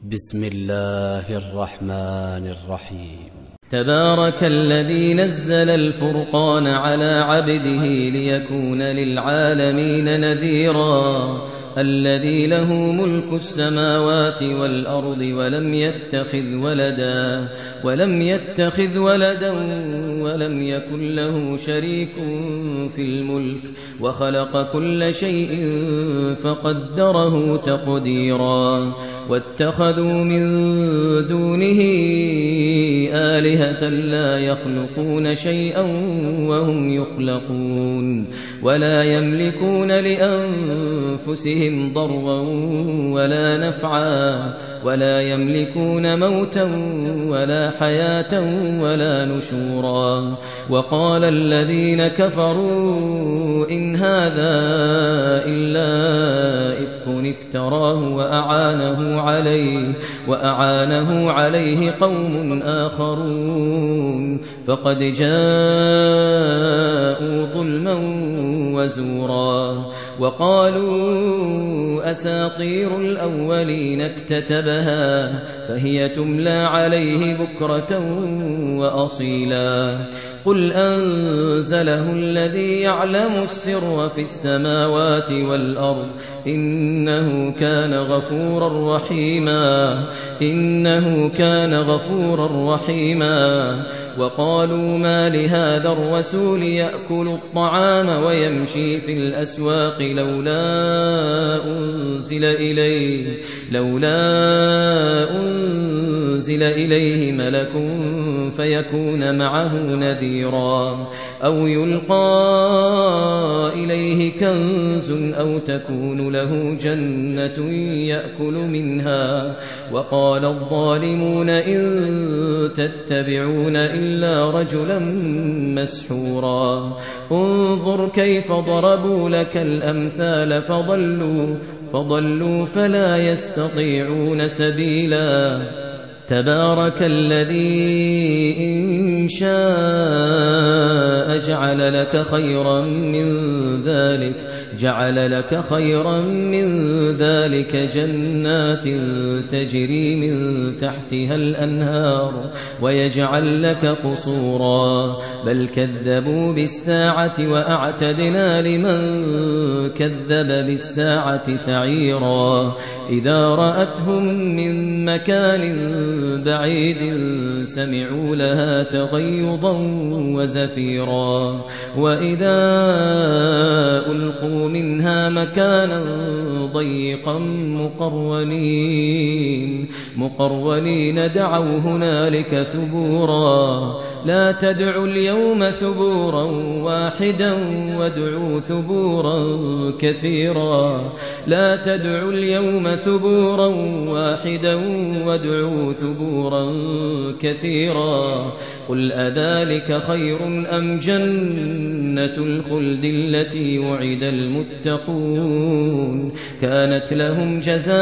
بسم الله الرحمن الرحيم. تبارك الذي نزل الفرقان على عبده ليكون للعالمين نذيرا الذي له ملك السماوات والأرض ولم يتخذ ولدا ولم يكن له شريك في الملك وخلق كل شيء فقدره تقديرا واتخذوا من دونه آلهة لا يخلقون شيئا وهم يخلقون ولا يملكون لأنفسهم ضرا ولا نفعا ولا يملكون موتا ولا حياة ولا نشورا وقال الذين كفروا إن هذا إلا إفك افتراه وأعانه عليه قوم آخرون فقد جاءوا ظلما وزورا وقالوا أساطير الأولين اكتتبها فهي تملى عليه بكرة وأصيلا قل أنزله الذي يعلم السر في السماوات والأرض إنه كان غفورا رحيما وقالوا ما لهذا الرسول يأكل الطعام ويمشي في الأسواق لولا أنزل إليه ملك فيكون معه نذيرا أو يلقى إليه كنز أو تكون له جنة يأكل منها وقال الظالمون إن تتبعون إلا رجلا مسحورا انظر كيف ضربوا لك الأمثال فضلوا فلا يستطيعون سبيلا تبارك الذي إن شاء جعل لك خيرا من ذلك جنات تجري من تحتها الأنهار ويجعل لك قصورا بل كذبوا بالساعة وأعتدنا لمن كذب بالساعة سعيرا إذا رأتهم من مكان بعيد سمعوا لها تغيظا وزفيرا وإذا ألقوا منها مكانا ضيقا مقرونين دعوا هنالك ثبورا لا تدعوا اليوم ثبورا واحدا وادعوا ثبورا كثيرا لا تدعوا اليوم ثبورا واحدا وادعوا ثبورا كثيرا قل أذلك خير أم جنة الخلد التي وعد المتقون كانت لهم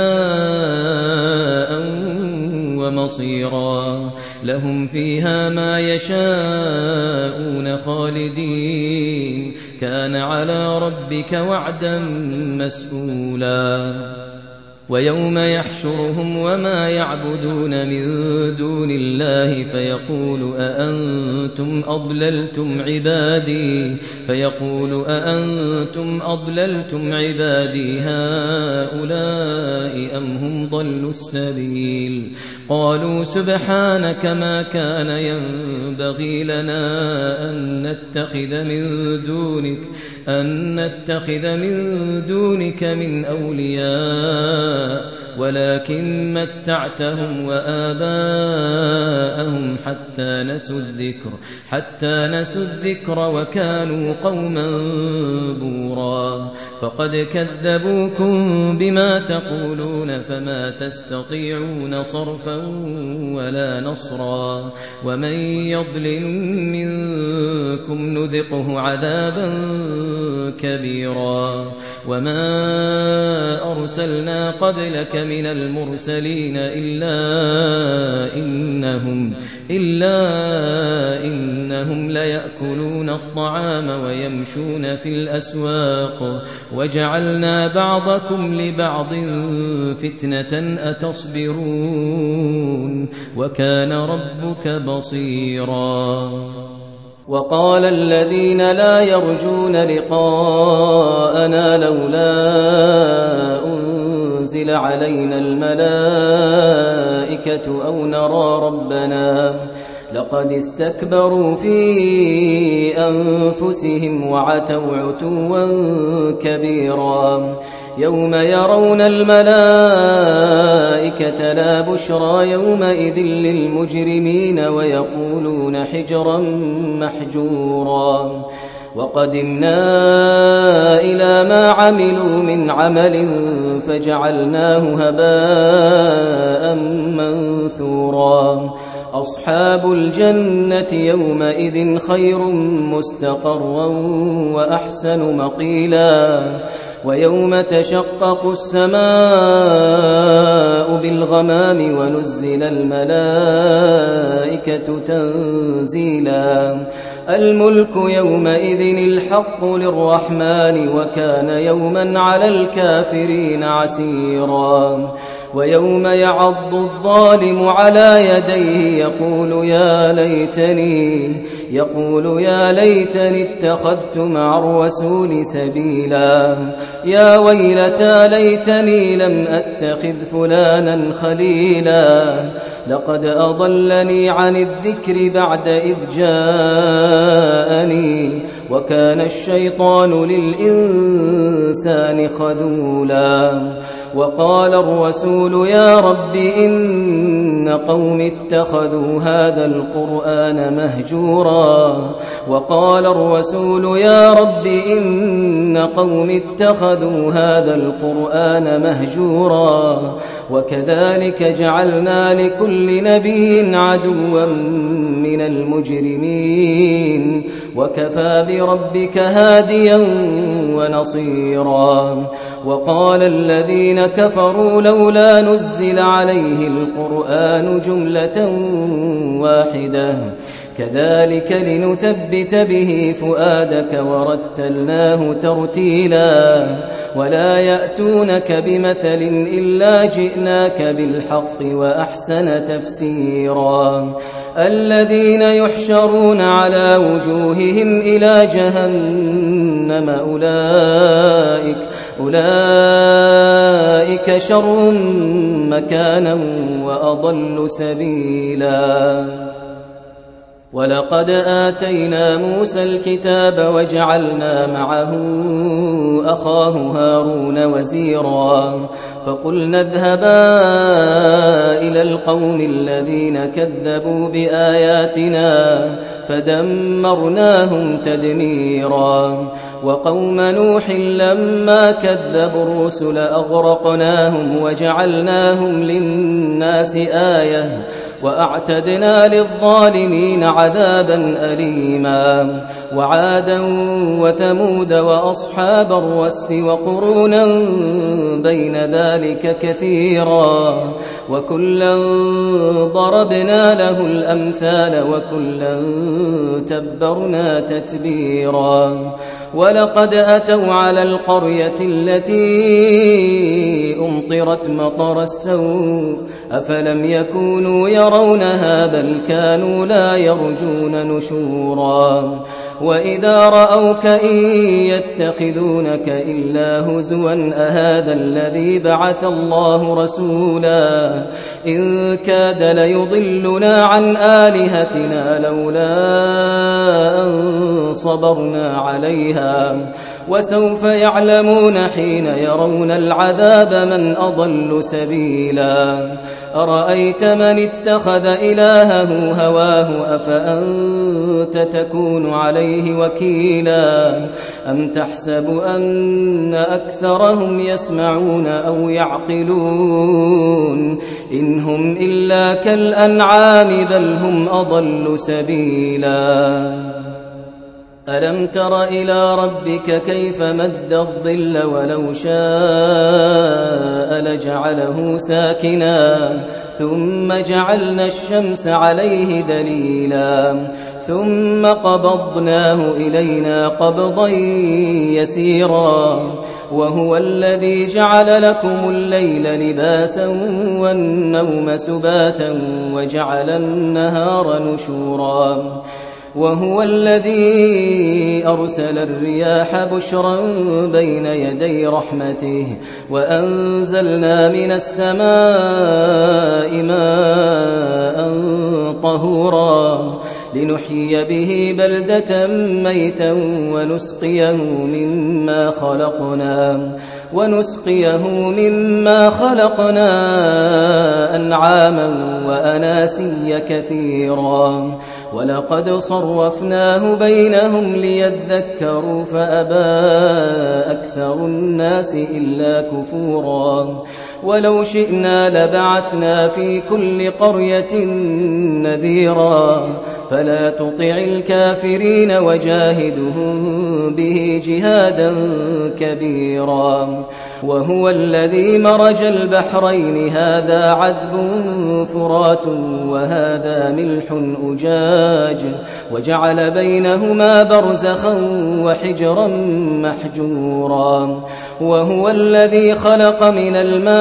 جزاء ومصيرا لهم فيها ما يشاءون خالدين كان على ربك وعدا مسئولا ويوم يحشرهم وما يعبدون من دون الله فيقول أأنتم أضللتم عبادي هؤلاء أم هم ضلوا السبيل قالوا سبحانك ما كان ينبغي لنا أن نتخذ من دونك من أولياء ولكن متعتهم وآباءهم حتى نسوا الذكر وكانوا قوما بورا فقد كذبوكم بما تقولون فما تستطيعون صرفا ولا نصرا ومن يضلل منكم نذقه عذابا كبيرا وما أرسلنا قبلك من المرسلين إلا إنهم ليأكلون الطعام ويمشون في الأسواق وجعلنا بعضكم لبعض فتنة أتصبرون وكان ربك بصيرا وقال الذين لا يرجون لقاءنا لولا أنزل علينا الملائكة أو نرى ربنا لقد استكبروا في أنفسهم وعتوا عتوا كبيرا يوم يرون الملائكة لا بشرى يومئذ للمجرمين ويقولون حجرا محجورا وقدمنا إلى ما عملوا من عمل فجعلناه هباء منثورا أصحاب الجنة يومئذ خير مستقرا وأحسن مقيلا ويوم تشقق السماء بالغمام ونزل الملائكة تنزيلا الملك يومئذ الحق للرحمن وكان يوما على الكافرين عسيرا ويوم يعض الظالم على يديه يقول يا ليتني اتخذت مع الرسول سبيلا يا ويلتى ليتني لم أتخذ فلانا خليلا لقد أضلني عن الذكر بعد إذ جاءني وكان الشيطان للإنسان خذولا وقال الرسول يا رب إن قوم اتخذوا هذا القرآن مهجورا وقال الرسول يا رب إن قوم اتخذوا هذا القرآن مهجورا وكذلك جعلنا لكل نبي عدوا من المجرمين وكفى بربك هاديا ونصيرا وقال الذين كفروا لولا نزل عليه القرآن جملة واحدة كذلك لنثبت به فؤادك ورتلناه ترتيلا ولا يأتونك بمثل إلا جئناك بالحق وأحسن تفسيرا الذين يحشرون على وجوههم إلى جهنم أولئك شر مكانا وأضل سبيلا ولقد آتينا موسى الكتاب وجعلنا معه أخاه هارون وزيرا فقلنا اذهبا إلى القوم الذين كذبوا بآياتنا فدمرناهم تدميرا وقوم نوح لما كذبوا الرسل أغرقناهم وجعلناهم للناس آية وأعتدنا للظالمين عذابا أليما وعادا وثمود وأصحاب الرس وقرونا بين ذلك كثيرا وكلا ضربنا له الأمثال وكلا تبرنا تتبيرا ولقد أتوا على القرية التي أمطرت مطر السوء أفلم يكونوا يرونها بل كانوا لا يرجون نشورا وإذا رأوك إن يتخذونك إلا هزوا أهذا الذي بعث الله رسولا إن كاد ليضلنا عن آلهتنا لولا أن صبرنا عليها وسوف يعلمون حين يرون العذاب من أضل سبيلا أرأيت من اتخذ إلهه هواه أفأنت تكون عليه وكيلا أم تحسب أن أكثرهم يسمعون أو يعقلون إن هم إلا كالأنعام بل هم أضل سبيلا ألم تر إلى ربك كيف مد الظل ولو شاء لجعله ساكنا ثم جعلنا الشمس عليه دليلا ثم قبضناه إلينا قبضا يسيرا وهو الذي جعل لكم الليل لباسا والنوم سباتا وجعل النهار نشورا وهو الذي أرسل الرياح بشرا بين يدي رحمته وأنزلنا من السماء ماء طهورا لنحيي به بلدة ميتا ونسقيه مما خلقنا أنعاما وأناسيا كثيرا ولقد صرفناه بينهم ليذكروا فأبى أكثر الناس إلا كفورا ولو شئنا لبعثنا في كل قرية نذيرا فلا تطع الكافرين وجاهدهم به جهادا كبيرا وهو الذي مرج البحرين هذا عذب فرات وهذا ملح أجاج وجعل بينهما برزخا وحجرا محجورا وهو الذي خلق من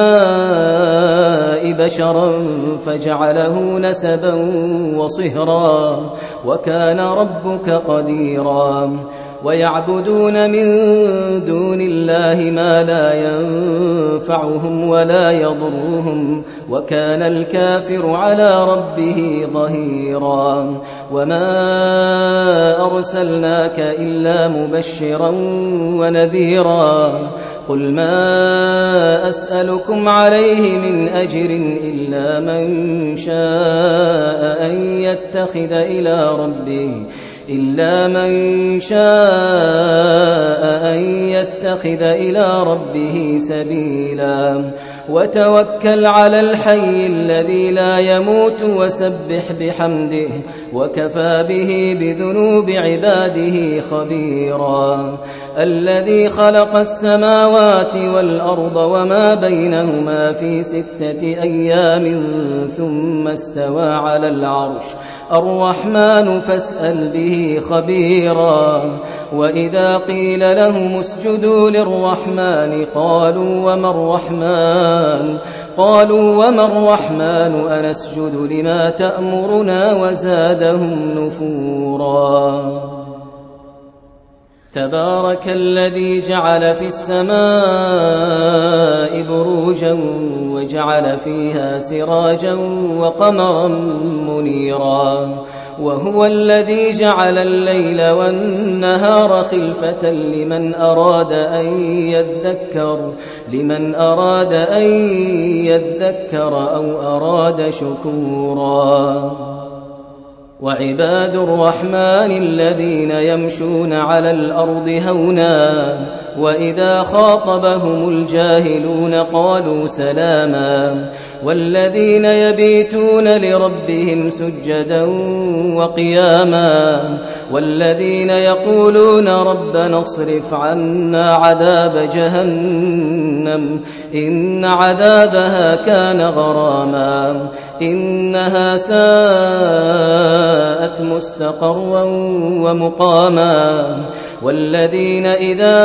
الماء بشرا فجعله نسبا وصهرا وكان ربك قديرا ويعبدون من دون الله ما لا ينفعهم ولا يضرهم وكان الكافر على ربه ظهيرا وما أرسلناك إلا مبشرا ونذيرا قل ما أسألكم عليه من أجر إلا من شاء أن يتخذ إلى ربه سبيلا وتوكل على الحي الذي لا يموت وسبح بحمده وكفى به بذنوب عباده خبيرا الذي خلق السماوات والأرض وما بينهما في 6 أيام ثم استوى على العرش الرحمن فاسأل به خبيرا وإذا قيل لهم اسجدوا للرحمن قالوا وما الرحمن أنسجد لما تأمرنا وزادهم نفورا تبارك الذي جعل في السماء بروجا وجعل فيها سراجا وقمرا منيرا وهو الذي جعل الليل والنهار خلفة لمن أراد أن يذكر أو أراد شكورا وعباد الرحمن الذين يمشون على الأرض هونا وإذا خاطبهم الجاهلون قالوا سلاما والذين يبيتون لربهم سجدا وقياما والذين يقولون ربنا اصرف عنا عذاب جهنم إن عذابها كان غراما إنها ساءت مستقرا ومقاما والذين إذا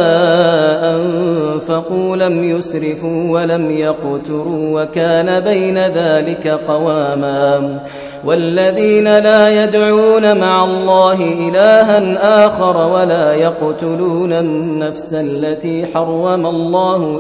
أنفقوا لم يسرفوا ولم يقتروا وكان بين ذلك قواما والذين لا يدعون مع الله إلها آخر ولا يقتلون النفس التي حرم الله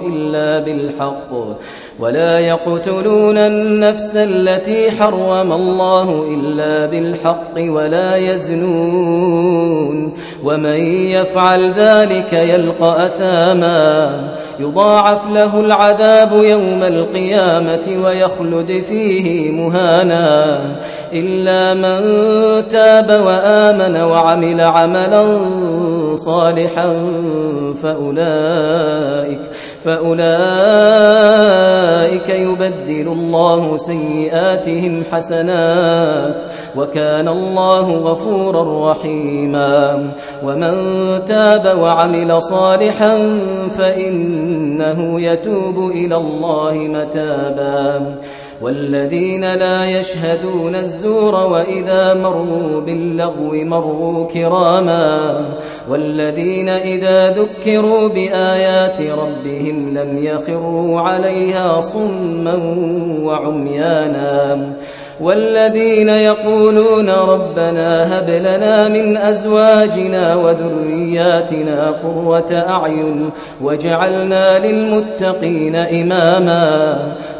إلا بالحق ولا يزنون ومن يفعل ذلك يلقى أثاما يضاعف له العذاب يوم القيامة ويخلد فيه مهانا إلا من تاب وآمن وعمل عملا صالحا فأولئك يبدل الله سيئاتهم حسنات وكان الله غفورا رحيما ومن تاب وعمل صالحا فإنه يتوب إلى الله متابا والذين لا يشهدون الزور وإذا مروا باللغو مروا كراما والذين إذا ذكروا بآيات ربهم لم يخروا عليها صما وعميانا والذين يقولون ربنا هب لنا من أزواجنا وذرياتنا قرة أعين واجعلنا للمتقين إماما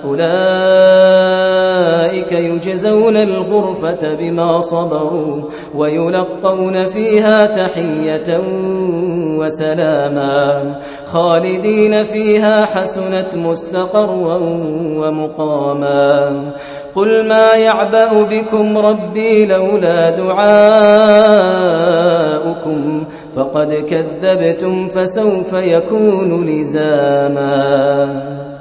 أولئك يجزون الغرفة بما صبروا ويلقون فيها تحية وسلاما خالدين فيها حسنت مستقرا ومقاما قل ما يعبأ بكم ربي لولا دعاؤكم فقد كذبتم فسوف يكون لزاما